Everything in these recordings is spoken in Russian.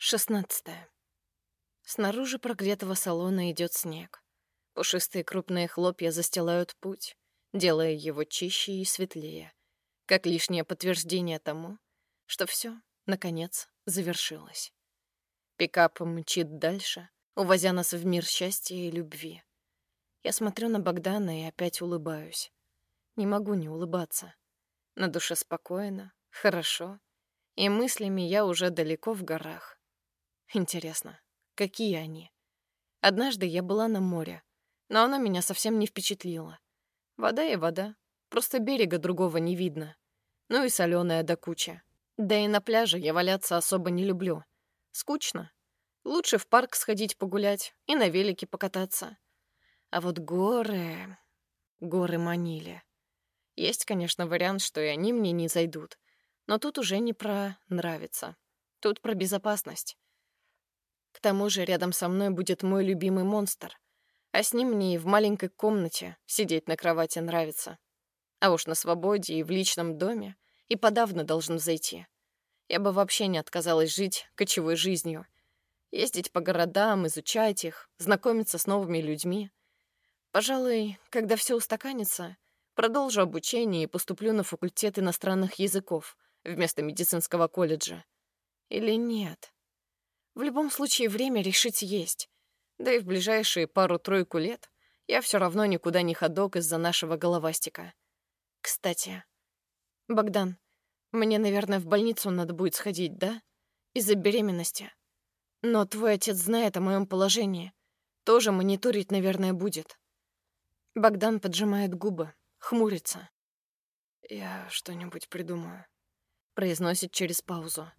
16. Снаружи прогретого салона идет снег. Пушистые крупные хлопья застилают путь, делая его чище и светлее, как лишнее подтверждение тому, что все, наконец, завершилось. Пикап мчит дальше, увозя нас в мир счастья и любви. Я смотрю на Богдана и опять улыбаюсь. Не могу не улыбаться. На душе спокойно, хорошо, и мыслями я уже далеко в горах. Интересно, какие они? Однажды я была на море, но оно меня совсем не впечатлило. Вода и вода, просто берега другого не видно. Ну и солёная до кучи. Да и на пляже я валяться особо не люблю. Скучно. Лучше в парк сходить погулять и на велике покататься. А вот горы... Горы манили. Есть, конечно, вариант, что и они мне не зайдут. Но тут уже не про нравится. Тут про безопасность. К тому же рядом со мной будет мой любимый монстр, а с ним мне и в маленькой комнате сидеть на кровати нравится. А уж на свободе и в личном доме и подавно должен зайти. Я бы вообще не отказалась жить кочевой жизнью. Ездить по городам, изучать их, знакомиться с новыми людьми. Пожалуй, когда все устаканится, продолжу обучение и поступлю на факультет иностранных языков вместо медицинского колледжа. Или нет? В любом случае время решить есть. Да и в ближайшие пару-тройку лет я все равно никуда не ходок из-за нашего головастика. Кстати, Богдан, мне, наверное, в больницу надо будет сходить, да? Из-за беременности. Но твой отец знает о моем положении. Тоже мониторить, наверное, будет. Богдан поджимает губы, хмурится. «Я что-нибудь придумаю», — произносит через паузу.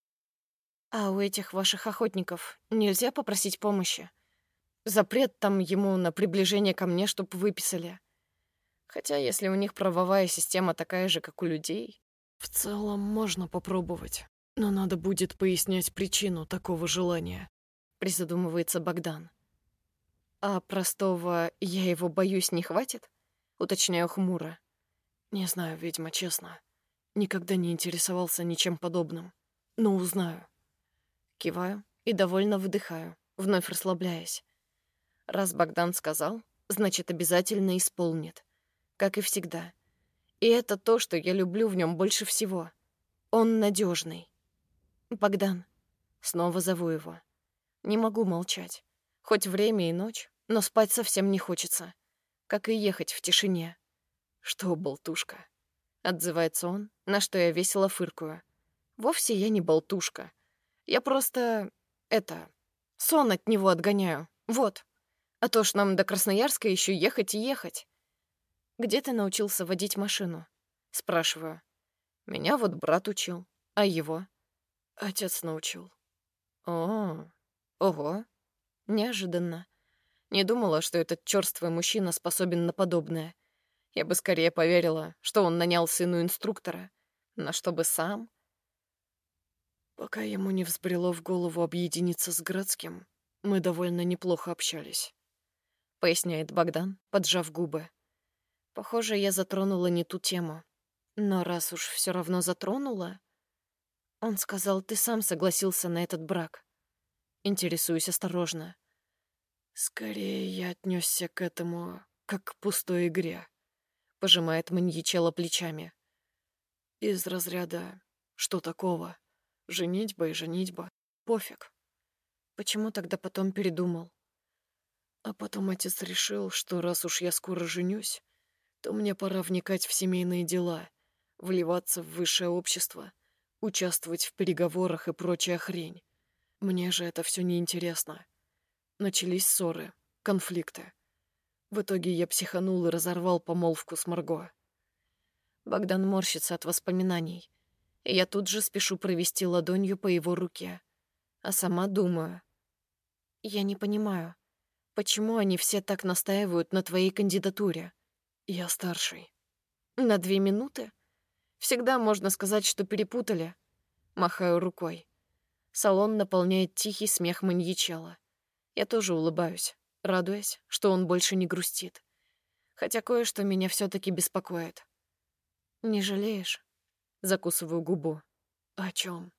«А у этих ваших охотников нельзя попросить помощи? Запрет там ему на приближение ко мне, чтоб выписали. Хотя если у них правовая система такая же, как у людей...» В целом можно попробовать, но надо будет пояснять причину такого желания. Призадумывается Богдан. «А простого «я его боюсь» не хватит?» Уточняю хмуро. Не знаю, ведьма, честно. Никогда не интересовался ничем подобным. Но узнаю. Киваю и довольно выдыхаю, вновь расслабляясь. Раз Богдан сказал, значит, обязательно исполнит. Как и всегда. И это то, что я люблю в нем больше всего. Он надежный. Богдан. Снова зову его. Не могу молчать. Хоть время и ночь, но спать совсем не хочется. Как и ехать в тишине. «Что, болтушка?» — отзывается он, на что я весело фыркаю. «Вовсе я не болтушка. Я просто... сон от него отгоняю. Вот. А то ж нам до Красноярска еще ехать и ехать». «Где ты научился водить машину?» — спрашиваю. «Меня вот брат учил. А его?» Отец научил. «О, ого. Неожиданно. Не думала, что этот чёрствый мужчина способен на подобное. Я бы скорее поверила, что он нанял сыну инструктора. Но чтобы сам...» Пока ему не взбрело в голову объединиться с Градским, мы довольно неплохо общались. Поясняет Богдан, поджав губы. Похоже, я затронула не ту тему. Но раз уж все равно затронула... Он сказал, ты сам согласился на этот брак. Интересуюсь осторожно. Скорее я отнесся к этому как к пустой игре. Пожимает маньячелло плечами. Из разряда «что такого? Женитьба и женитьба. Пофиг». Почему тогда потом передумал? А потом отец решил, что раз уж я скоро женюсь, то мне пора вникать в семейные дела, вливаться в высшее общество, участвовать в переговорах и прочая хрень. Мне же это все неинтересно. Начались ссоры, конфликты. В итоге я психанул и разорвал помолвку с Марго. Богдан морщится от воспоминаний. И я тут же спешу провести ладонью по его руке. А сама думаю. Я не понимаю, почему они все так настаивают на твоей кандидатуре? Я старший. На 2 минуты? Всегда можно сказать, что перепутали. Махаю рукой. Салон наполняет тихий смех маньячелло. Я тоже улыбаюсь, радуясь, что он больше не грустит. Хотя кое-что меня все-таки беспокоит. «Не жалеешь?» Закусываю губу. О чем?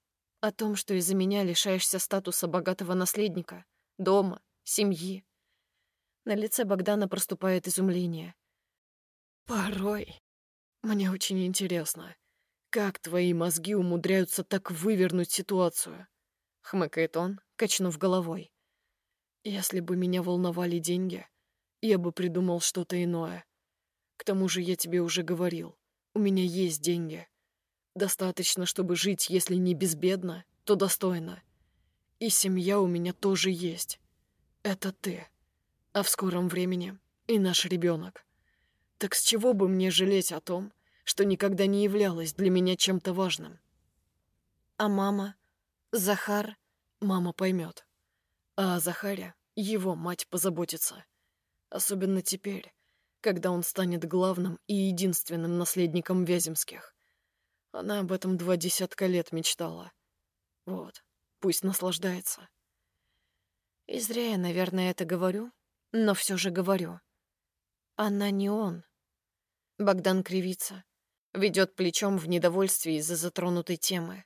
О том, что из-за меня лишаешься статуса богатого наследника, дома, семьи. На лице Богдана проступает изумление. Порой мне очень интересно, как твои мозги умудряются так вывернуть ситуацию, Хмыкает он, качнув головой. Если бы меня волновали деньги, я бы придумал что-то иное. К тому же я тебе уже говорил, у меня есть деньги. Достаточно, чтобы жить, если не безбедно, то достойно. И семья у меня тоже есть. Это ты. А в скором времени и наш ребенок. Так с чего бы мне жалеть о том, что никогда не являлось для меня чем-то важным? А мама? Захар? Мама поймет. А о Захаре его мать позаботится. Особенно теперь, когда он станет главным и единственным наследником Вяземских. Она об этом 20 лет мечтала. Вот, пусть наслаждается. И зря я, наверное, это говорю, но все же говорю. Она не он. Богдан кривится, ведет плечом в недовольстве из-за затронутой темы.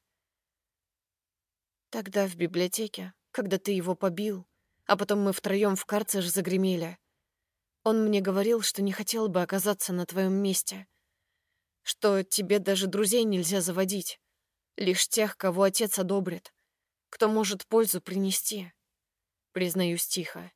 Тогда в библиотеке, когда ты его побил, а потом мы втроем в карцер загремели, он мне говорил, что не хотел бы оказаться на твоем месте, что тебе даже друзей нельзя заводить, лишь тех, кого отец одобрит, кто может пользу принести. Признаюсь тихо.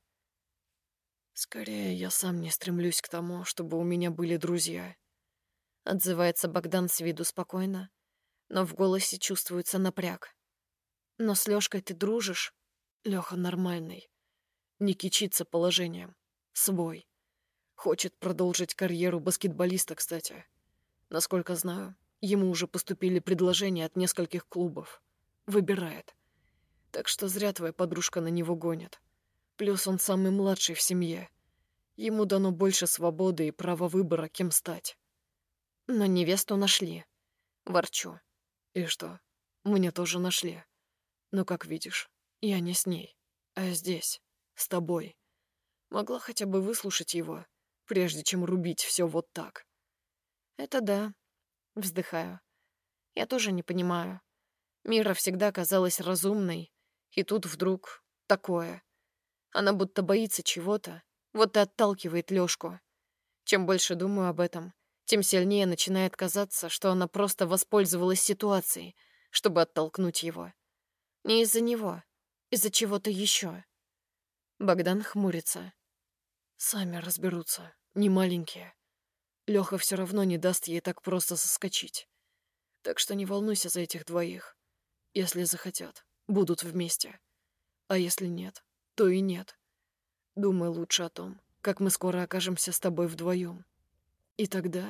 Скорее, я сам не стремлюсь к тому, чтобы у меня были друзья. Отзывается Богдан с виду спокойно, но в голосе чувствуется напряг. Но с Лёшкой ты дружишь? Лёха нормальный. Не кичится положением. Свой. Хочет продолжить карьеру баскетболиста, кстати. Насколько знаю, ему уже поступили предложения от нескольких клубов. Выбирает. Так что зря твоя подружка на него гонит. Плюс он самый младший в семье. Ему дано больше свободы и права выбора, кем стать. Но невесту нашли. Ворчу. И что? Мне тоже нашли. Но, как видишь, я не с ней, а здесь, с тобой. Могла хотя бы выслушать его, прежде чем рубить все вот так. Это да. Вздыхаю. Я тоже не понимаю. Мира всегда казалась разумной, и тут вдруг такое. Она будто боится чего-то, вот и отталкивает Лёшку. Чем больше думаю об этом, тем сильнее начинает казаться, что она просто воспользовалась ситуацией, чтобы оттолкнуть его. Не из-за него, из-за чего-то еще. Богдан хмурится. Сами разберутся, не маленькие. Лёха все равно не даст ей так просто соскочить. Так что не волнуйся за этих двоих. Если захотят, будут вместе. А если нет, то и нет. Думай лучше о том, как мы скоро окажемся с тобой вдвоем. И тогда...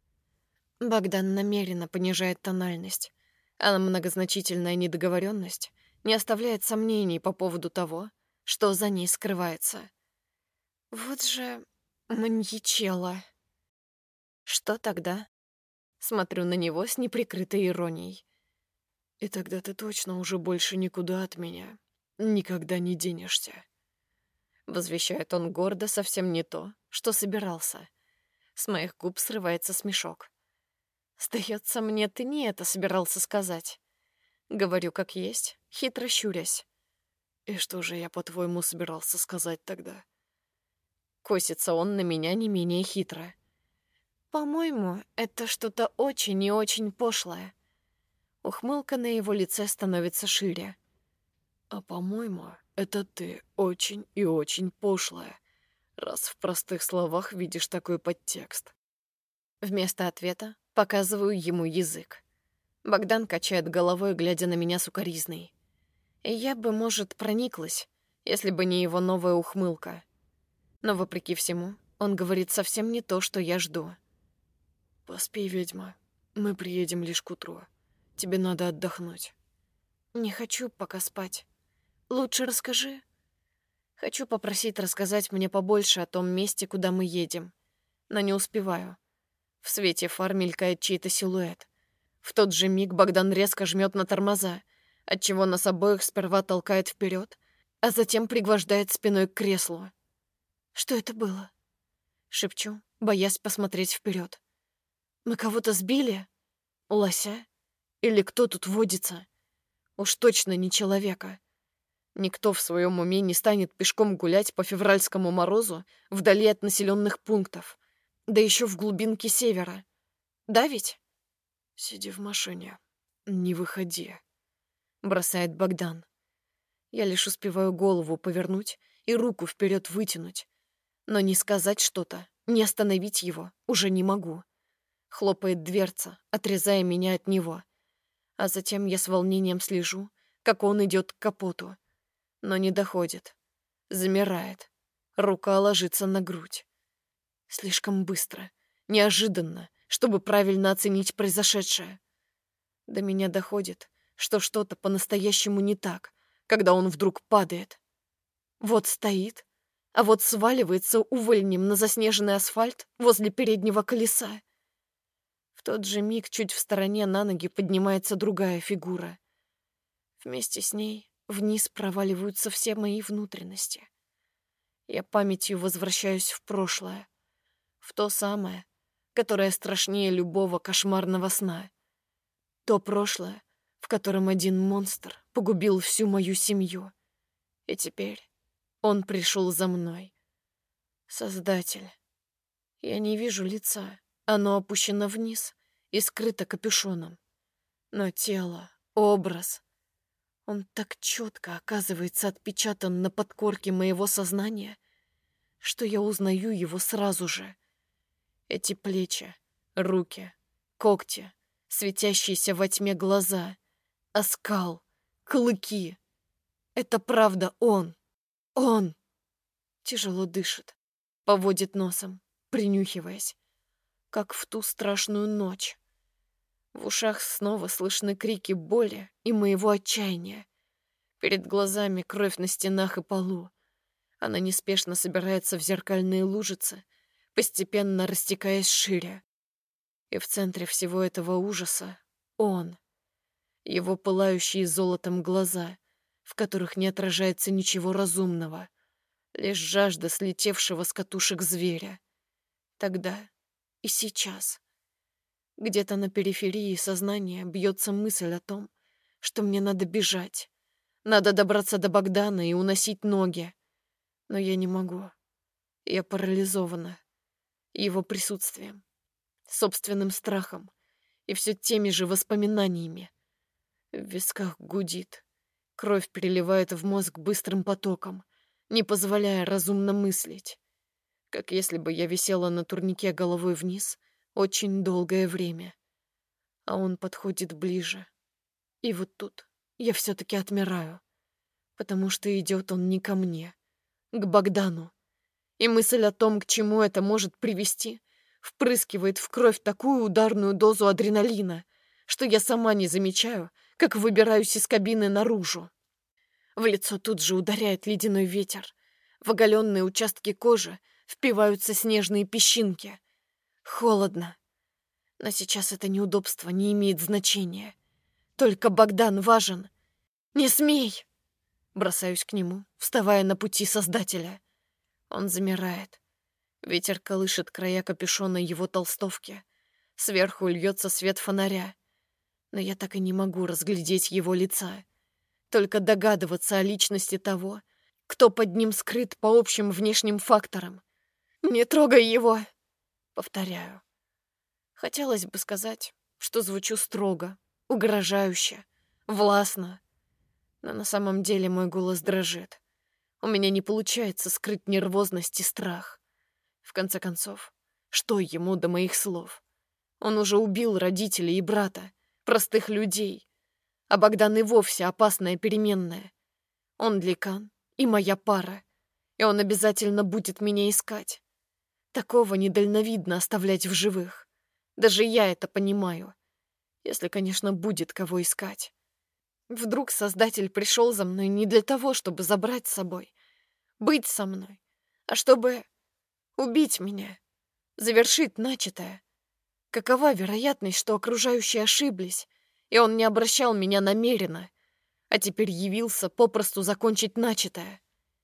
Богдан намеренно понижает тональность, а многозначительная недоговоренность не оставляет сомнений по поводу того, что за ней скрывается. Вот же маньячела. Что тогда? Смотрю на него с неприкрытой иронией. И тогда ты точно уже больше никуда от меня никогда не денешься. Возвещает он гордо совсем не то, что собирался. С моих губ срывается смешок. Сдается мне, ты не это собирался сказать. Говорю как есть, хитро щурясь. И что же я, по-твоему, собирался сказать тогда? Косится он на меня не менее хитро. По-моему, это что-то очень и очень пошлое. Ухмылка на его лице становится шире. А по-моему, это ты очень и очень пошлая, раз в простых словах видишь такой подтекст. Вместо ответа показываю ему язык. Богдан качает головой, глядя на меня сукоризной. И я бы, может, прониклась, если бы не его новая ухмылка. Но, вопреки всему, он говорит совсем не то, что я жду. «Поспи, ведьма. Мы приедем лишь к утру. Тебе надо отдохнуть». «Не хочу пока спать. Лучше расскажи». Хочу попросить рассказать мне побольше о том месте, куда мы едем. Но не успеваю. В свете фар мелькает чей-то силуэт. В тот же миг Богдан резко жмет на тормоза, отчего нас обоих сперва толкает вперед, а затем пригвождает спиной к креслу. «Что это было?» Шепчу, боясь посмотреть вперед. «Мы кого-то сбили? Лося? Или кто тут водится? Уж точно не человека. Никто в своем уме не станет пешком гулять по февральскому морозу вдали от населенных пунктов, да еще в глубинке севера. Да ведь? Сиди в машине, не выходи, бросает Богдан. Я лишь успеваю голову повернуть и руку вперед вытянуть, но не сказать что-то, не остановить его уже не могу. Хлопает дверца, отрезая меня от него, а затем я с волнением слежу, как он идет к капоту. Но не доходит. Замирает. Рука ложится на грудь. Слишком быстро, неожиданно, чтобы правильно оценить произошедшее. До меня доходит, что что-то по-настоящему не так, когда он вдруг падает. Вот стоит, а вот сваливается увольнем на заснеженный асфальт возле переднего колеса. В тот же миг чуть в стороне на ноги поднимается другая фигура. Вместе с ней вниз проваливаются все мои внутренности. Я памятью возвращаюсь в прошлое, в то самое, которое страшнее любого кошмарного сна. То прошлое, в котором один монстр погубил всю мою семью. И теперь он пришел за мной. Создатель. Я не вижу лица, оно опущено вниз и скрыто капюшоном. Но тело, образ... Он так четко оказывается отпечатан на подкорке моего сознания, что я узнаю его сразу же. Эти плечи, руки, когти, светящиеся во тьме глаза, оскал, клыки. Это правда он. Он. Тяжело дышит, поводит носом, принюхиваясь, как в ту страшную ночь. В ушах снова слышны крики боли и моего отчаяния. Перед глазами кровь на стенах и полу. Она неспешно собирается в зеркальные лужицы, постепенно растекаясь шире. И в центре всего этого ужаса он. Его пылающие золотом глаза, в которых не отражается ничего разумного, лишь жажда слетевшего с катушек зверя. Тогда и сейчас. Где-то на периферии сознания бьется мысль о том, что мне надо бежать. Надо добраться до Богдана и уносить ноги. Но я не могу. Я парализована. Его присутствием, собственным страхом и все теми же воспоминаниями. В висках гудит. Кровь переливает в мозг быстрым потоком, не позволяя разумно мыслить. Как если бы я висела на турнике головой вниз очень долгое время. А он подходит ближе. И вот тут я все-таки отмираю, потому что идет он не ко мне, к Богдану. И мысль о том, к чему это может привести, впрыскивает в кровь такую ударную дозу адреналина, что я сама не замечаю, как выбираюсь из кабины наружу. В лицо тут же ударяет ледяной ветер. В оголенные участки кожи впиваются снежные песчинки. Холодно. Но сейчас это неудобство не имеет значения. Только Богдан важен. «Не смей!» Бросаюсь к нему, вставая на пути Создателя. Он замирает. Ветер колышет края капюшона его толстовки. Сверху льется свет фонаря. Но я так и не могу разглядеть его лица. Только догадываться о личности того, кто под ним скрыт по общим внешним факторам. «Не трогай его!» Повторяю. Хотелось бы сказать, что звучу строго, угрожающе, властно. Но на самом деле мой голос дрожит. У меня не получается скрыть нервозность и страх. В конце концов, что ему до моих слов? Он уже убил родителей и брата, простых людей. А Богдан и вовсе опасная переменная. Он Ликан и моя пара, и он обязательно будет меня искать. Такого недальновидно оставлять в живых. Даже я это понимаю. Если, конечно, будет кого искать. Вдруг Создатель пришел за мной не для того, чтобы забрать с собой, быть со мной, а чтобы убить меня, завершить начатое. Какова вероятность, что окружающие ошиблись, и он не обращал меня намеренно, а теперь явился попросту закончить начатое?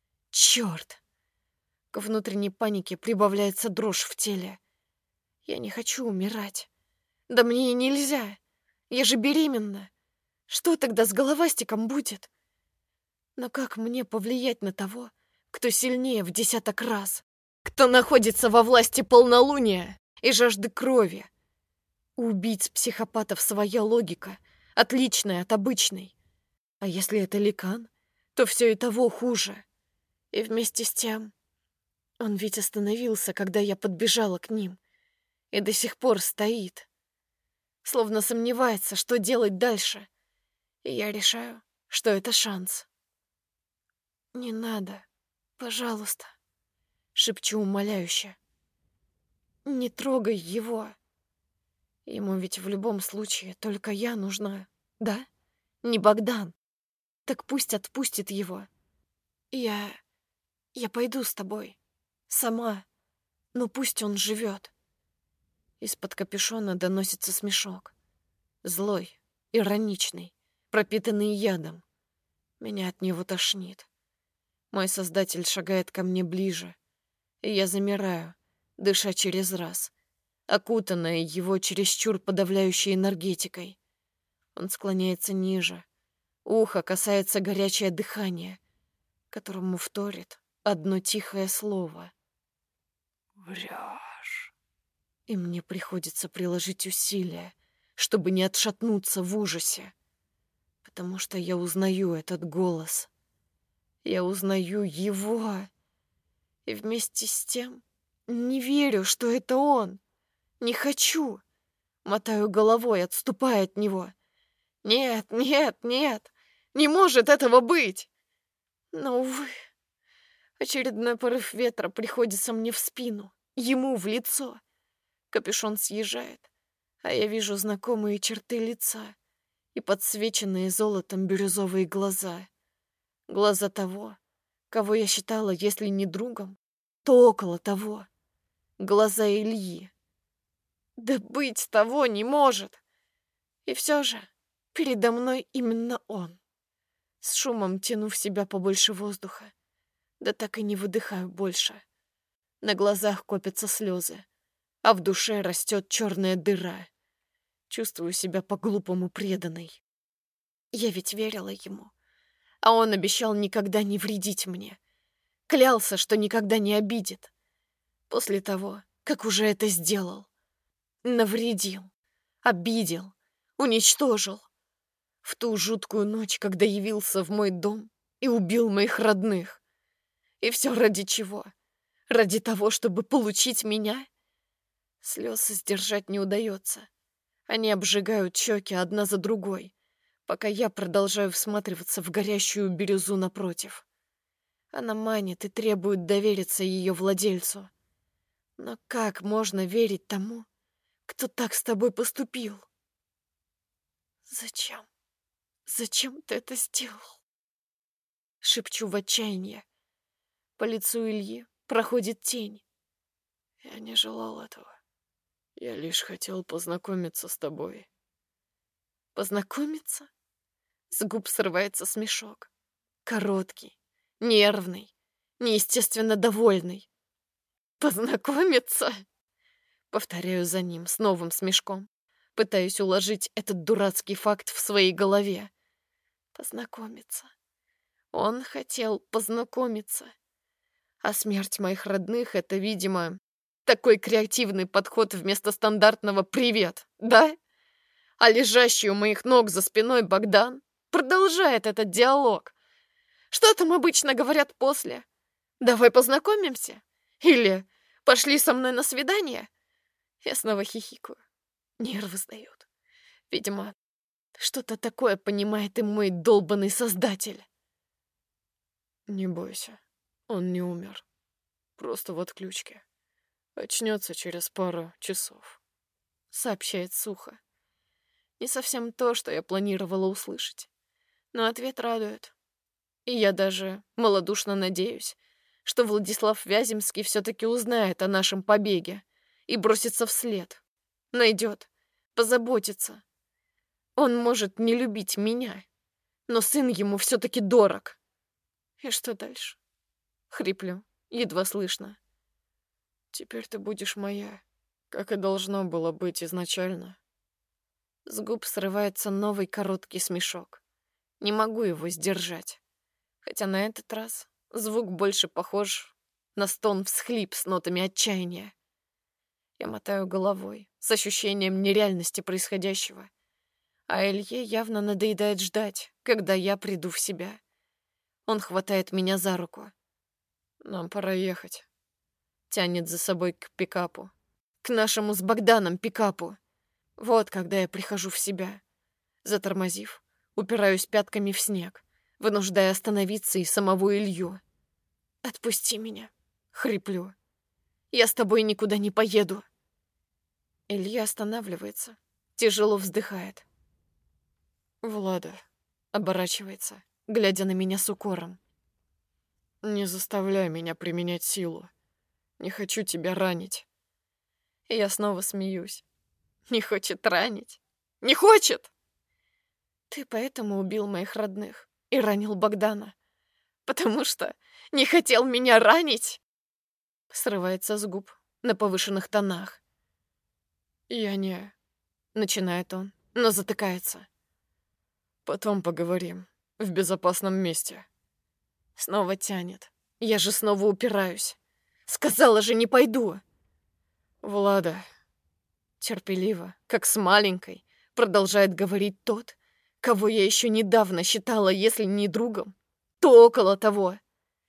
Черт! К внутренней панике прибавляется дрожь в теле. Я не хочу умирать. Да мне и нельзя. Я же беременна. Что тогда с головастиком будет? Но как мне повлиять на того, кто сильнее в 10 раз? Кто находится во власти полнолуния и жажды крови? У убийц-психопатов своя логика, отличная от обычной. А если это Ликан, то все и того хуже. И вместе с тем, он ведь остановился, когда я подбежала к ним, и до сих пор стоит, словно сомневается, что делать дальше. И я решаю, что это шанс. «Не надо, пожалуйста», — шепчу умоляюще. «Не трогай его. Ему ведь в любом случае только я нужна, да? Не Богдан. Так пусть отпустит его. Я пойду с тобой. Сама. Но пусть он живет». Из-под капюшона доносится смешок. Злой, ироничный, пропитанный ядом. Меня от него тошнит. Мой создатель шагает ко мне ближе, и я замираю, дыша через раз, окутанная его чересчур подавляющей энергетикой. Он склоняется ниже. Ухо касается горячее дыхание, которому вторит одно тихое слово. «Врешь». И мне приходится приложить усилия, чтобы не отшатнуться в ужасе, потому что я узнаю этот голос. Я узнаю его. И вместе с тем не верю, что это он. Не хочу. Мотаю головой, отступая от него. Нет, нет, нет. Не может этого быть. Но, увы, очередной порыв ветра приходится мне в спину, ему в лицо. Капюшон съезжает, а я вижу знакомые черты лица и подсвеченные золотом бирюзовые глаза. Глаза того, кого я считала, если не другом, то около того. Глаза Ильи. Да быть того не может. И все же передо мной именно он. С шумом тяну в себя побольше воздуха, да так и не выдыхаю больше. На глазах копятся слезы, а в душе растет черная дыра. Чувствую себя по-глупому преданной. Я ведь верила ему, а он обещал никогда не вредить мне. Клялся, что никогда не обидит. После того, как уже это сделал. Навредил, обидел, уничтожил. В ту жуткую ночь, когда явился в мой дом и убил моих родных. И все ради чего? Ради того, чтобы получить меня? Слезы сдержать не удается. Они обжигают щеки одна за другой, пока я продолжаю всматриваться в горящую бирюзу напротив. Она манит и требует довериться ее владельцу. Но как можно верить тому, кто так с тобой поступил? Зачем? Зачем ты это сделал? Шепчу в отчаянии. По лицу Ильи проходит тень. Я не желал этого. Я лишь хотел познакомиться с тобой. Познакомиться? С губ срывается смешок. Короткий, нервный, неестественно довольный. Познакомиться? Повторяю за ним с новым смешком. Пытаюсь уложить этот дурацкий факт в своей голове. Познакомиться. Он хотел познакомиться. А смерть моих родных — это, видимо, такой креативный подход вместо стандартного «привет», да? А лежащий у моих ног за спиной Богдан продолжает этот диалог. Что там обычно говорят после? «Давай познакомимся?» Или «Пошли со мной на свидание?» Я снова хихикаю. Нервы сдают. Видимо, что-то такое понимает и мой долбанный создатель. Не бойся, он не умер. Просто в отключке. Очнется через пару часов. Сообщает сухо. Не совсем то, что я планировала услышать. Но ответ радует. И я даже малодушно надеюсь, что Владислав Вяземский все-таки узнает о нашем побеге и бросится вслед. Найдет, позаботится. Он может не любить меня, но сын ему все-таки дорог. И что дальше? Хриплю, едва слышно. Теперь ты будешь моя, как и должно было быть изначально. С губ срывается новый короткий смешок. Не могу его сдержать. Хотя на этот раз звук больше похож на стон-всхлип с нотами отчаяния. Я мотаю головой с ощущением нереальности происходящего. А Илье явно надоедает ждать, когда я приду в себя. Он хватает меня за руку. Нам пора ехать. Тянет за собой к пикапу. К нашему с Богданом пикапу. Вот когда я прихожу в себя. Затормозив, упираюсь пятками в снег, вынуждая остановиться и самого Илью. «Отпусти меня», — хриплю. «Я с тобой никуда не поеду». Илья останавливается, тяжело вздыхает. Влада, Оборачивается, глядя на меня с укором. не заставляй меня применять силу. Не хочу тебя ранить. Я снова смеюсь. Не хочет ранить. Не хочет! Ты поэтому убил моих родных и ранил Богдана. Потому что не хотел меня ранить? Срывается с губ на повышенных тонах. Я не... Начинает он, но затыкается. Потом поговорим. В безопасном месте. Снова тянет. Я же снова упираюсь. Сказала же, не пойду. Влада. Терпеливо, как с маленькой, продолжает говорить тот, кого я еще недавно считала, если не другом, то около того.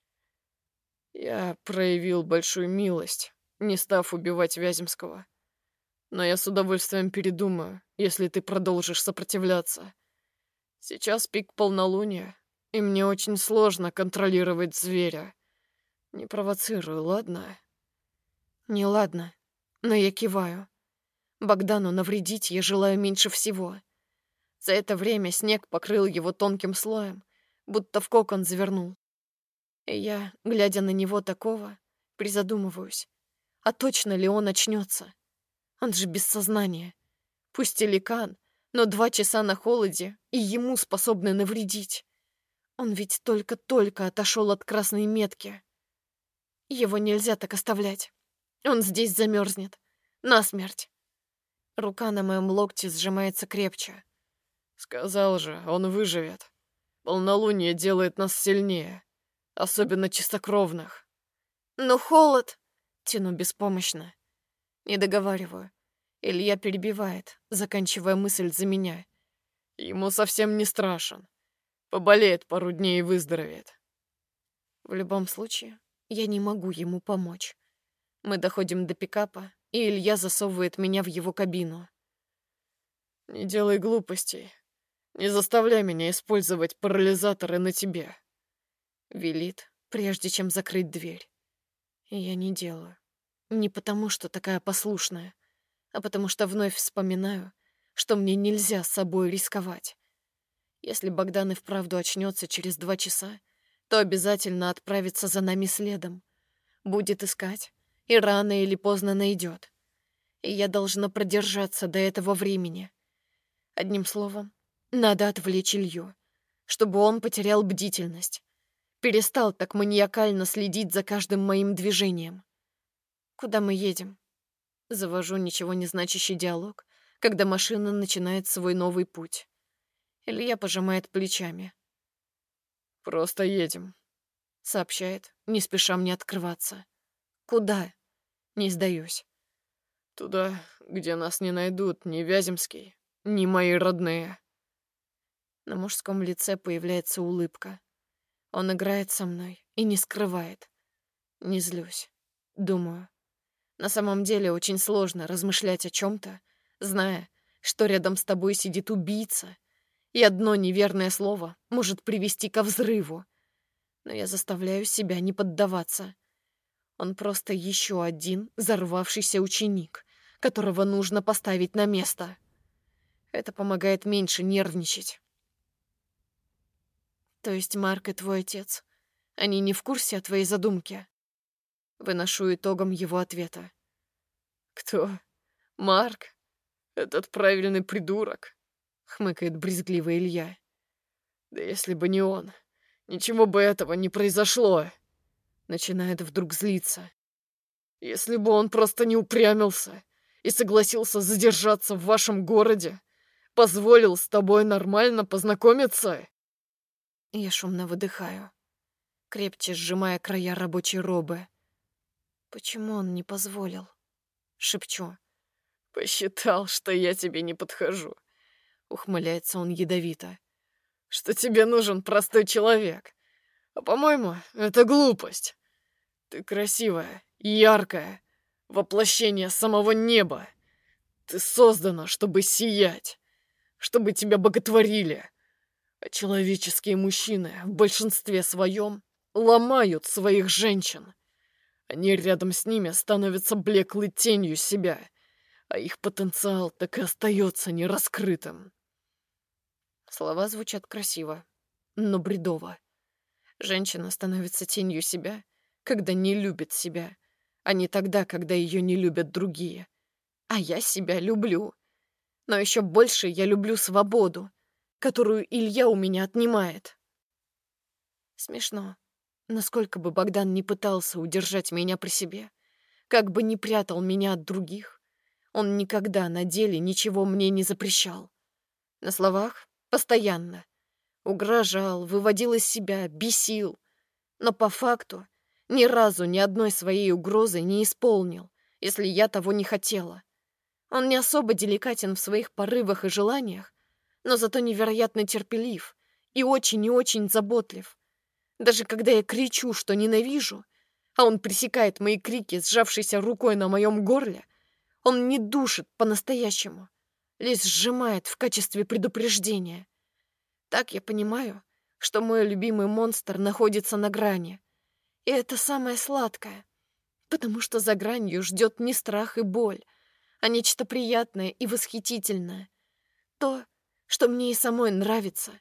Я проявил большую милость, не став убивать Вяземского. Но я с удовольствием передумаю, если ты продолжишь сопротивляться. Сейчас пик полнолуния, и мне очень сложно контролировать зверя. Не провоцируй, ладно? Не ладно, но я киваю. Богдану навредить я желаю меньше всего. За это время снег покрыл его тонким слоем, будто в кокон завернул. И я, глядя на него такого, призадумываюсь, а точно ли он очнется? Он же без сознания. Пусть и ликан, но 2 часа на холоде, и ему способны навредить. Он ведь только-только отошел от красной метки. Его нельзя так оставлять. Он здесь замерзнет. Насмерть. Рука на моем локте сжимается крепче. Сказал же, он выживет. Полнолуние делает нас сильнее, особенно чистокровных. Но холод... Тяну беспомощно. Не договариваю. Илья перебивает, заканчивая мысль за меня. Ему совсем не страшен. Поболеет пару дней и выздоровеет. В любом случае, я не могу ему помочь. Мы доходим до пикапа, и Илья засовывает меня в его кабину. Не делай глупостей. Не заставляй меня использовать парализаторы на тебе. Велит, прежде чем закрыть дверь. И я не делаю. Не потому, что такая послушная, а потому что вновь вспоминаю, что мне нельзя с собой рисковать. Если Богдан и вправду очнется через 2 часа, то обязательно отправится за нами следом. Будет искать и рано или поздно найдет. И я должна продержаться до этого времени. Одним словом, надо отвлечь Илью, чтобы он потерял бдительность, перестал так маниакально следить за каждым моим движением. Куда мы едем? Завожу ничего не значащий диалог, когда машина начинает свой новый путь. Илья пожимает плечами. Просто едем, Сообщает, не спеша мне открываться. Куда? Не сдаюсь. туда, где нас не найдут ни Вяземский, ни мои родные. На мужском лице появляется улыбка. Он играет со мной и не скрывает. Не злюсь. Думаю. На самом деле очень сложно размышлять о чем-то, зная, что рядом с тобой сидит убийца, и одно неверное слово может привести ко взрыву. Но я заставляю себя не поддаваться. Он просто еще один взорвавшийся ученик, которого нужно поставить на место. Это помогает меньше нервничать. То есть Марк и твой отец, они не в курсе о твоей задумке? Выношу итогом его ответа. Кто? Марк? Этот правильный придурок? Хмыкает брезгливо Илья. Да если бы не он, ничего бы этого не произошло. Начинает вдруг злиться. Если бы он просто не упрямился и согласился задержаться в вашем городе, позволил с тобой нормально познакомиться?» Я шумно выдыхаю, крепче сжимая края рабочей робы. «Почему он не позволил?» — шепчу. «Посчитал, что я тебе не подхожу», — ухмыляется он ядовито. «Что тебе нужен простой человек. А по-моему, это глупость. Ты красивая, яркая, воплощение самого неба. Ты создана, чтобы сиять, чтобы тебя боготворили. А человеческие мужчины в большинстве своем ломают своих женщин. Они рядом с ними становятся блеклой тенью себя, а их потенциал так и остается нераскрытым». Слова звучат красиво, но бредово. Женщина становится тенью себя, когда не любит себя, а не тогда, когда ее не любят другие. А я себя люблю. Но еще больше я люблю свободу, которую Илья у меня отнимает. Смешно. Насколько бы Богдан не пытался удержать меня при себе, как бы не прятал меня от других, он никогда на деле ничего мне не запрещал. На словах — постоянно. Угрожал, выводил из себя, бесил. Но по факту ни разу ни одной своей угрозы не исполнил, если я того не хотела. Он не особо деликатен в своих порывах и желаниях, но зато невероятно терпелив и очень заботлив. Даже когда я кричу, что ненавижу, а он пресекает мои крики, сжавшейся рукой на моем горле, он не душит по-настоящему, лишь сжимает в качестве предупреждения. Так я понимаю, что мой любимый монстр находится на грани. И это самое сладкое, потому что за гранью ждет не страх и боль, а нечто приятное и восхитительное. То, что мне и самой нравится.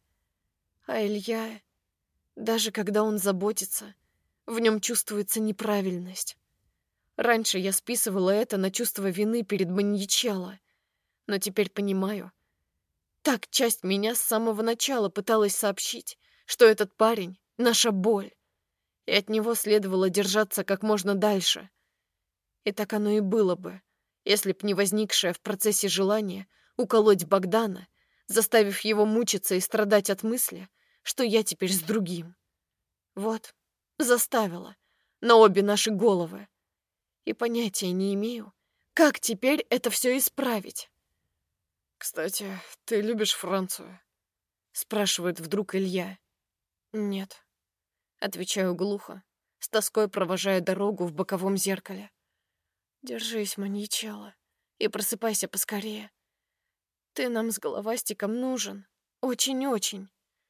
А Илья, даже когда он заботится, в нем чувствуется неправильность. Раньше я списывала это на чувство вины перед маньячелло, но теперь понимаю. Так часть меня с самого начала пыталась сообщить, что этот парень — наша боль, и от него следовало держаться как можно дальше. И так оно и было бы, если б не возникшее в процессе желание уколоть Богдана, заставив его мучиться и страдать от мысли, что я теперь с другим. Вот, заставила, на обе наши головы. И понятия не имею, как теперь это все исправить. «Кстати, ты любишь Францию?» — спрашивает вдруг Илья. «Нет», — отвечаю глухо, с тоской провожая дорогу в боковом зеркале. «Держись, маньячелло, и просыпайся поскорее. Ты нам с головастиком нужен. Очень-очень».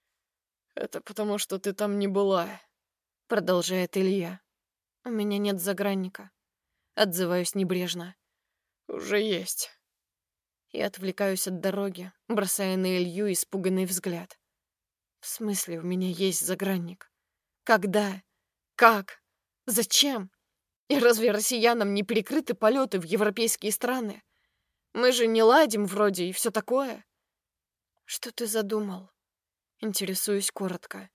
«Это потому, что ты там не была», — продолжает Илья. «У меня нет загранника». Отзываюсь небрежно. «Уже есть». И отвлекаюсь от дороги, бросая на Илью испуганный взгляд. В смысле, у меня есть загранник? Когда? Как? Зачем? И разве россиянам не перекрыты полеты в европейские страны? Мы же не ладим вроде и все такое. Что ты задумал? Интересуюсь коротко.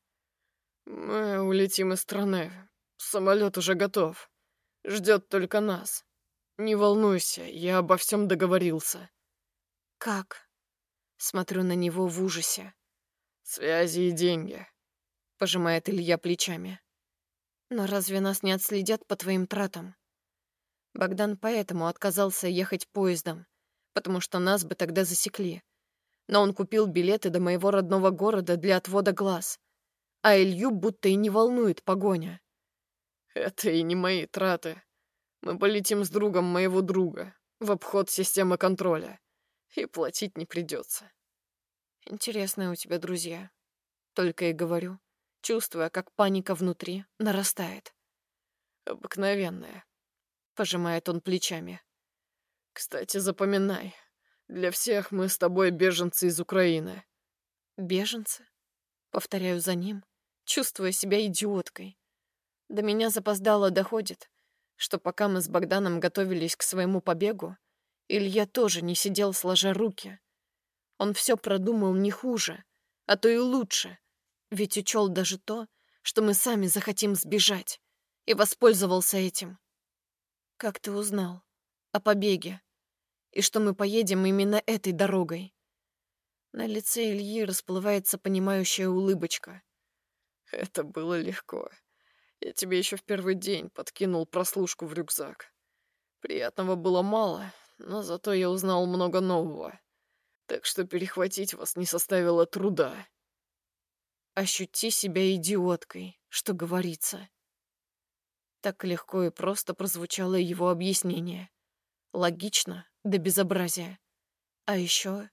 «Мы улетим из страны. Самолет уже готов. Ждет только нас. Не волнуйся, я обо всем договорился». Как? Смотрю на него в ужасе. «Связи и деньги», — пожимает Илья плечами. «Но разве нас не отследят по твоим тратам?» Богдан поэтому отказался ехать поездом, потому что нас бы тогда засекли. Но он купил билеты до моего родного города для отвода глаз. А Илью будто и не волнует погоня. «Это и не мои траты. Мы полетим с другом моего друга в обход системы контроля. И платить не придется». Интересные у тебя друзья. Только и говорю, чувствуя, как паника внутри нарастает. «Обыкновенная», — пожимает он плечами. «Кстати, запоминай, для всех мы с тобой беженцы из Украины». «Беженцы?» — повторяю за ним, чувствуя себя идиоткой. До меня запоздало доходит, что пока мы с Богданом готовились к своему побегу, Илья тоже не сидел сложа руки. Он все продумал не хуже, а то и лучше, ведь учел даже то, что мы сами захотим сбежать, и воспользовался этим. Как ты узнал о побеге? И что мы поедем именно этой дорогой? На лице Ильи расплывается понимающая улыбочка. Это было легко. Я тебе еще в первый день подкинул прослушку в рюкзак. Приятного было мало, но зато я узнал много нового. Так что перехватить вас не составило труда. Ощути себя идиоткой, что говорится. Так легко и просто прозвучало его объяснение. Логично до безобразия. А еще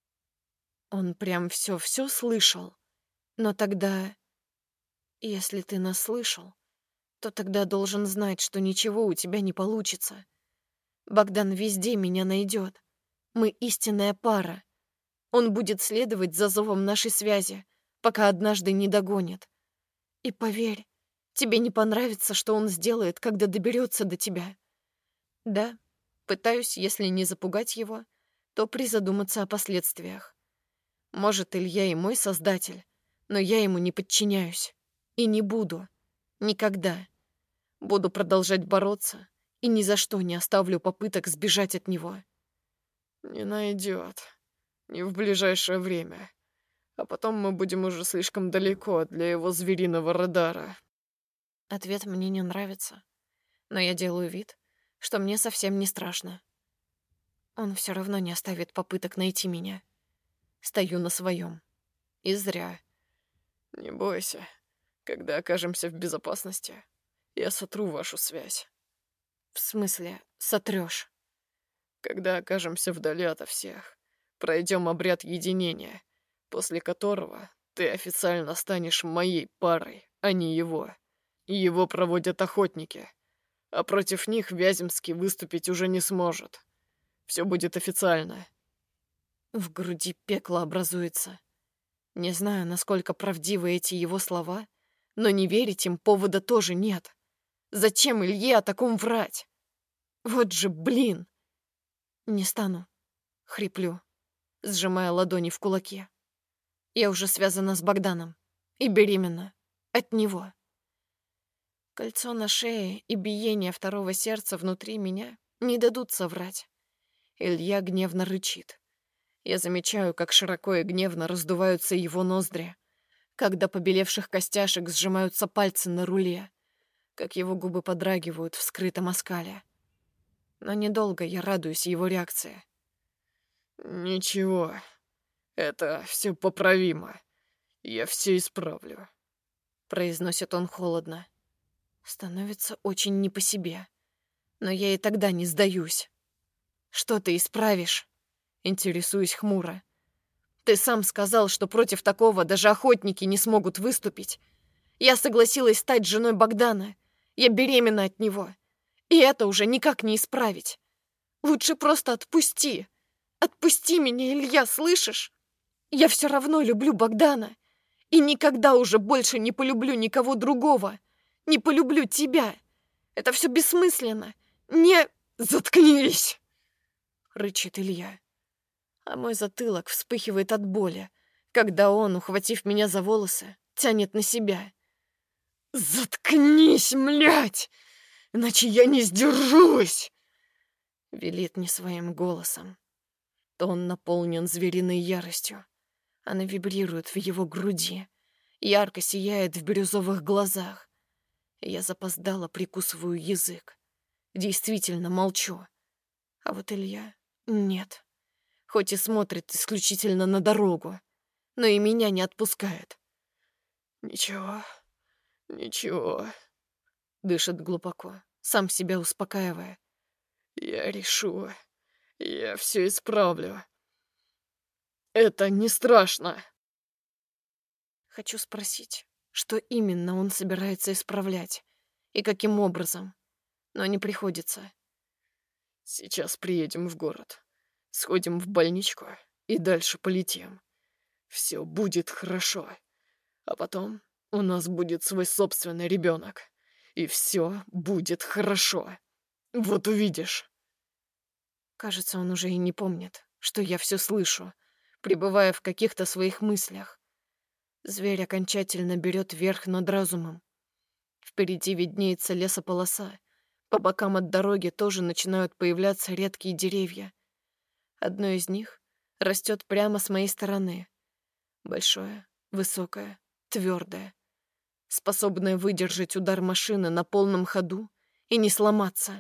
он прям все слышал. Но тогда, если ты нас слышал, то тогда должен знать, что ничего у тебя не получится. Богдан везде меня найдет. Мы истинная пара. Он будет следовать за зовом нашей связи, пока однажды не догонит. И поверь, тебе не понравится, что он сделает, когда доберется до тебя. Да, пытаюсь, если не запугать его, то призадуматься о последствиях. Может, Илья и мой создатель, но я ему не подчиняюсь. И не буду. Никогда. Буду продолжать бороться и ни за что не оставлю попыток сбежать от него. Не найдет. Не в ближайшее время. А потом мы будем уже слишком далеко для его звериного радара. Ответ мне не нравится, но я делаю вид, что мне совсем не страшно. Он все равно не оставит попыток найти меня. Стою на своем. И зря. Не бойся. Когда окажемся в безопасности, я сотру вашу связь. В смысле, сотрёшь? Когда окажемся вдали ото всех, пройдем обряд единения, после которого ты официально станешь моей парой, а не его. И его проводят охотники, а против них Вяземский выступить уже не сможет. Все будет официально. В груди пекло образуется. Не знаю, насколько правдивы эти его слова, но не верить им повода тоже нет. Зачем Илье о таком врать? Вот же, блин! Не стану. Хриплю, сжимая ладони в кулаке. Я уже связана с Богданом. И беременна. От него. Кольцо на шее и биение второго сердца внутри меня не дадут соврать. Илья гневно рычит. Я замечаю, как широко и гневно раздуваются его ноздри, как до побелевших костяшек сжимаются пальцы на руле, как его губы подрагивают в скрытом оскале. Но недолго я радуюсь его реакции. Ничего, это все поправимо. Я все исправлю. Произносит он холодно. Становится очень не по себе. Но я и тогда не сдаюсь. Что ты исправишь? Интересуюсь хмуро. Ты сам сказал, что против такого даже охотники не смогут выступить. Я согласилась стать женой Богдана. Я беременна от него. И это уже никак не исправить. Лучше просто отпусти. Отпусти меня, Илья, слышишь? Я все равно люблю Богдана. И никогда уже больше не полюблю никого другого. Не полюблю тебя. Это все бессмысленно. Не... Заткнись! Рычит Илья. А мой затылок вспыхивает от боли, когда он, ухватив меня за волосы, тянет на себя. Заткнись, млядь! Иначе я не сдержусь! Велит не своим голосом. Тон наполнен звериной яростью. Она вибрирует в его груди, ярко сияет в бирюзовых глазах. Я запоздало прикусываю язык. Действительно молчу. А вот Илья нет. Хоть и смотрит исключительно на дорогу, но и меня не отпускает. Ничего, ничего. Дышит глубоко, сам себя успокаивая. Я решу. Я все исправлю. Это не страшно. Хочу спросить, что именно он собирается исправлять и каким образом, но не приходится. Сейчас приедем в город. Сходим в больничку и дальше полетим. Все будет хорошо. А потом у нас будет свой собственный ребенок. И все будет хорошо. Вот увидишь. Кажется, он уже и не помнит, что я все слышу, пребывая в каких-то своих мыслях. Зверь окончательно берет верх над разумом. Впереди виднеется лесополоса. По бокам от дороги тоже начинают появляться редкие деревья. Одно из них растет прямо с моей стороны. Большое, высокое, твердое, способное выдержать удар машины на полном ходу и не сломаться.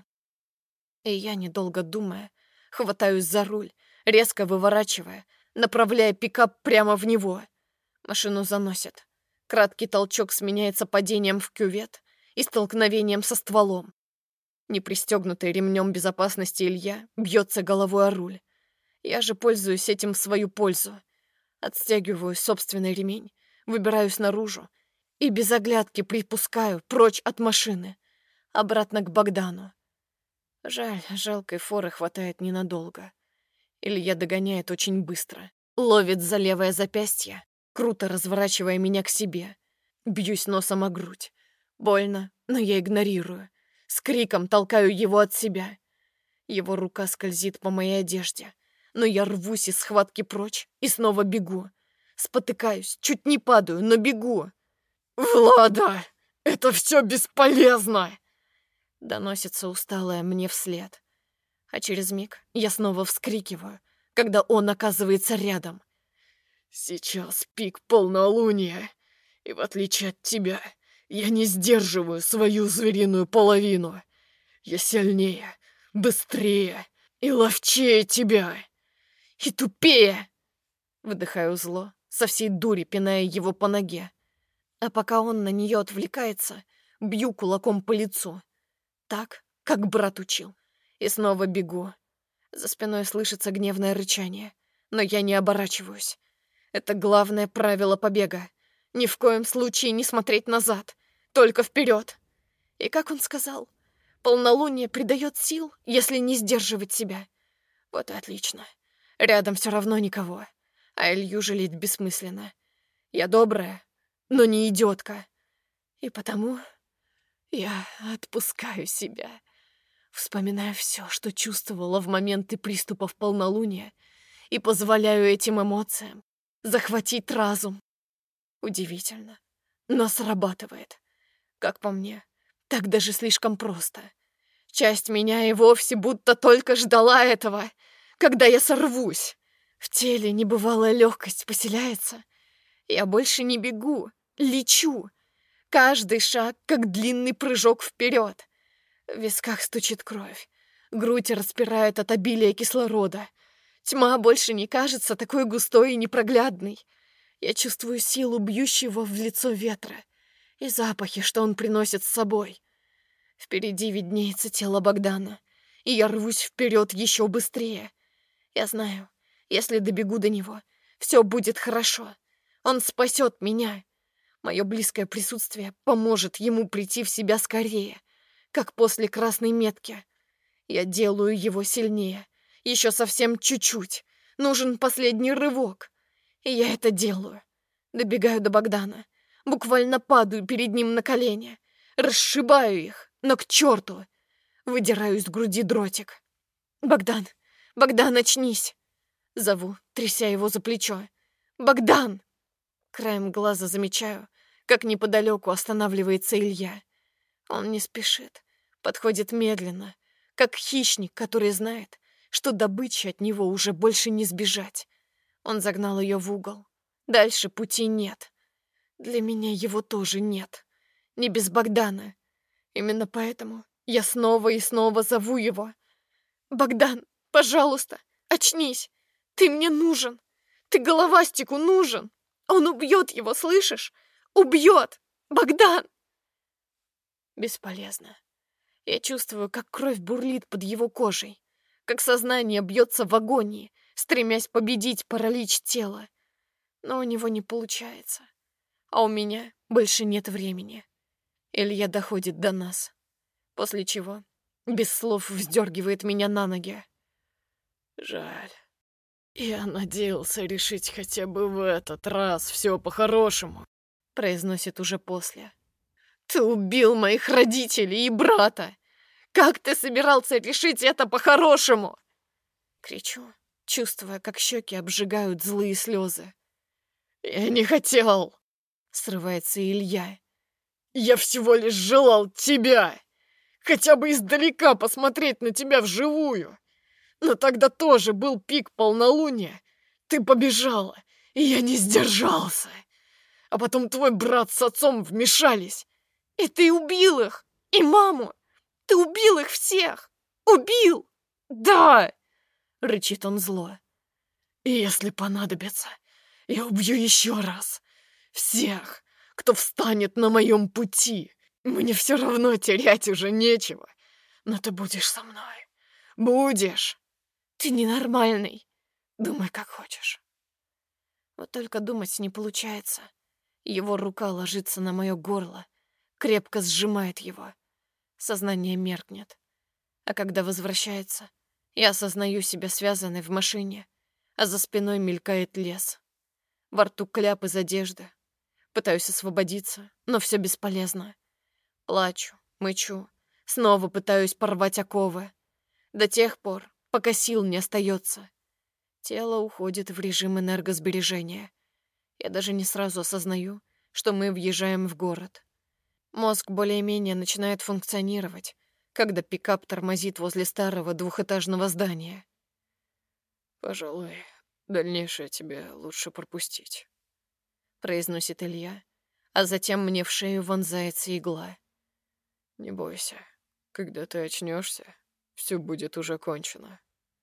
И я, недолго думая, хватаюсь за руль, резко выворачивая, направляя пикап прямо в него. Машину заносит. Краткий толчок сменяется падением в кювет и столкновением со стволом. Непристегнутый ремнем безопасности Илья бьется головой о руль. Я же пользуюсь этим в свою пользу. Отстегиваю собственный ремень, выбираюсь наружу и без оглядки припускаю прочь от машины, обратно к Богдану. Жаль, жалкой форы хватает ненадолго. Илья догоняет очень быстро, ловит за левое запястье, круто разворачивая меня к себе. Бьюсь носом о грудь. Больно, но я игнорирую. С криком толкаю его от себя. Его рука скользит по моей одежде, но я рвусь из схватки прочь и снова бегу. Спотыкаюсь, чуть не падаю, но бегу. «Влада, это все бесполезно!» Доносится усталая мне вслед. А через миг я снова вскрикиваю, когда он оказывается рядом. «Сейчас пик полнолуния, и в отличие от тебя, я не сдерживаю свою звериную половину. Я сильнее, быстрее и ловчее тебя. И тупее!» Выдыхаю зло, со всей дури пиная его по ноге. А пока он на нее отвлекается, бью кулаком по лицу. Так, как брат учил. И снова бегу. За спиной слышится гневное рычание, но я не оборачиваюсь. Это главное правило побега. Ни в коем случае не смотреть назад, только вперед. И как он сказал, полнолуние придает сил, если не сдерживать себя. Вот и отлично. Рядом все равно никого, а Илью жалеть бессмысленно. Я добрая, но не идиотка. И потому я отпускаю себя, вспоминая все, что чувствовала в моменты приступов полнолуния, и позволяю этим эмоциям захватить разум. Удивительно, но срабатывает. Как по мне, так даже слишком просто. Часть меня и вовсе будто только ждала этого, когда я сорвусь. В теле небывалая легкость поселяется. Я больше не бегу, лечу. Каждый шаг, как длинный прыжок вперед. В висках стучит кровь. Грудь распирает от обилия кислорода. Тьма больше не кажется такой густой и непроглядной. Я чувствую силу бьющего в лицо ветра и запахи, что он приносит с собой. Впереди виднеется тело Богдана, и я рвусь вперед еще быстрее. Я знаю, если добегу до него, все будет хорошо. Он спасет меня. Мое близкое присутствие поможет ему прийти в себя скорее, как после красной метки. Я делаю его сильнее. Еще совсем чуть-чуть. Нужен последний рывок. И я это делаю. Добегаю до Богдана. Буквально падаю перед ним на колени. Расшибаю их, но к черту. Выдираю из груди дротик. «Богдан! Богдан, очнись!» Зову, тряся его за плечо. «Богдан!» Краем глаза замечаю, как неподалеку останавливается Илья. Он не спешит, подходит медленно, как хищник, который знает, что добычи от него уже больше не сбежать. Он загнал ее в угол. Дальше пути нет. Для меня его тоже нет. Не без Богдана. Именно поэтому я снова и снова зову его. «Богдан, пожалуйста, очнись! Ты мне нужен! Ты головастику нужен! Он убьет его, слышишь? Убьет! Богдан!» Бесполезно. Я чувствую, как кровь бурлит под его кожей, как сознание бьется в агонии, стремясь победить паралич тела. Но у него не получается. А у меня больше нет времени. Илья доходит до нас, после чего без слов вздергивает меня на ноги. «Жаль. Я надеялся решить хотя бы в этот раз все по-хорошему», произносит уже после. «Ты убил моих родителей и брата! Как ты собирался решить это по-хорошему?» Кричу, чувствуя, как щеки обжигают злые слезы. «Я не хотел!» — срывается Илья. «Я всего лишь желал тебя! Хотя бы издалека посмотреть на тебя вживую! Но тогда тоже был пик полнолуния, Ты побежала, и я не сдержался. А потом твой брат с отцом вмешались. И ты убил их! И маму! Ты убил их всех! Убил! Да!» — рычит он зло. И если понадобится, я убью еще раз. Всех, кто встанет на моем пути. Мне все равно терять уже нечего. Но ты будешь со мной. Будешь. «Ты ненормальный!» Думай, как хочешь. Вот только думать не получается. Его рука ложится на мое горло, крепко сжимает его. Сознание меркнет. А когда возвращается, я осознаю себя связанной в машине, а за спиной мелькает лес. Во рту кляп из одежды. Пытаюсь освободиться, но все бесполезно. Плачу, мычу, снова пытаюсь порвать оковы. До тех пор, пока сил не остается. Тело уходит в режим энергосбережения. Я даже не сразу осознаю, что мы въезжаем в город. Мозг более-менее начинает функционировать, когда пикап тормозит возле старого двухэтажного здания. «Пожалуй, дальнейшее тебе лучше пропустить», — произносит Илья, а затем мне в шею вонзается игла. «Не бойся, когда ты очнешься, все будет уже кончено».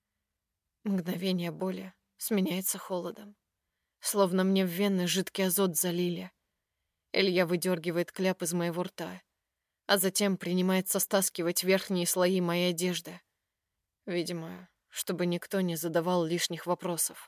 Мгновение боли сменяется холодом. Словно мне в вены жидкий азот залили. Илья выдергивает кляп из моего рта, а затем принимается стаскивать верхние слои моей одежды. Видимо, чтобы никто не задавал лишних вопросов.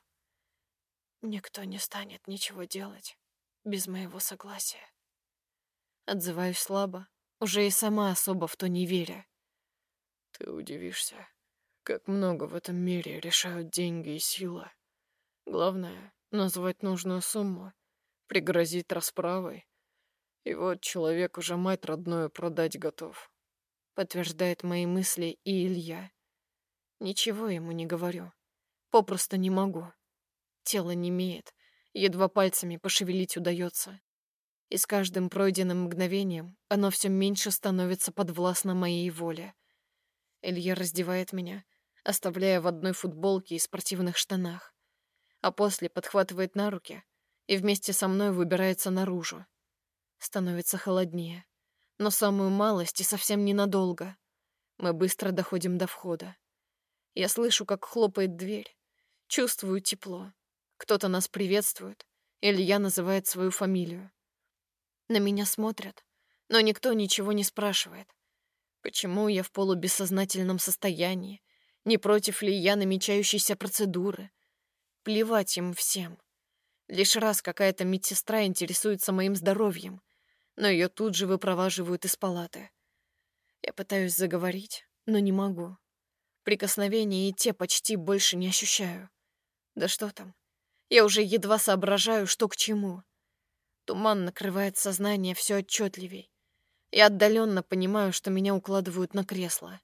Никто не станет ничего делать без моего согласия. Отзываюсь слабо, уже и сама особо в то не веря. «Ты удивишься, как много в этом мире решают деньги и сила. Главное — назвать нужную сумму, пригрозить расправой. И вот человек уже мать родную продать готов», — подтверждает мои мысли и Илья. Ничего ему не говорю. Попросту не могу. Тело немеет, едва пальцами пошевелить удается. И с каждым пройденным мгновением оно все меньше становится подвластно моей воле. Илья раздевает меня, оставляя в одной футболке и спортивных штанах, а после подхватывает на руки и вместе со мной выбирается наружу. Становится холоднее, но самую малость и совсем ненадолго. Мы быстро доходим до входа. Я слышу, как хлопает дверь, чувствую тепло. Кто-то нас приветствует, Илья называет свою фамилию. На меня смотрят, но никто ничего не спрашивает. Почему я в полубессознательном состоянии? Не против ли я намечающейся процедуры? Плевать им всем. Лишь раз какая-то медсестра интересуется моим здоровьем, но ее тут же выпроваживают из палаты. Я пытаюсь заговорить, но не могу. Прикосновения и те почти больше не ощущаю. Да что там? Я уже едва соображаю, что к чему. Туман накрывает сознание все отчетливей. Я отдаленно понимаю, что меня укладывают на кресло.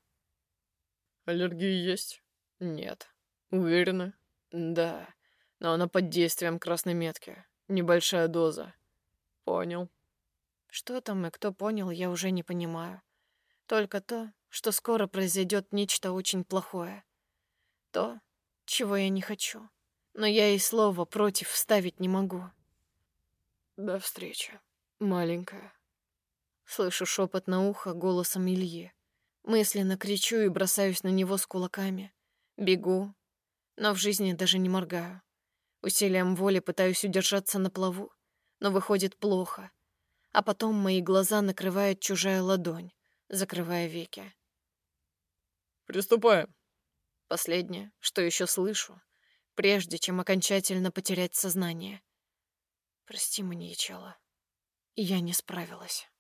«Аллергия есть?» «Нет». «Уверена?» «Да, но она под действием красной метки. Небольшая доза». «Понял». Что там и кто понял, я уже не понимаю. Только то, что скоро произойдет нечто очень плохое. То, чего я не хочу. Но я и слова против вставить не могу. «До встречи, маленькая». Слышу шепот на ухо голосом Ильи. Мысленно кричу и бросаюсь на него с кулаками. Бегу, но в жизни даже не моргаю. Усилием воли пытаюсь удержаться на плаву, но выходит плохо. А потом мои глаза накрывает чужая ладонь, закрывая веки. «Приступаем». Последнее, что еще слышу, прежде чем окончательно потерять сознание. Прости, маньячела, я не справилась.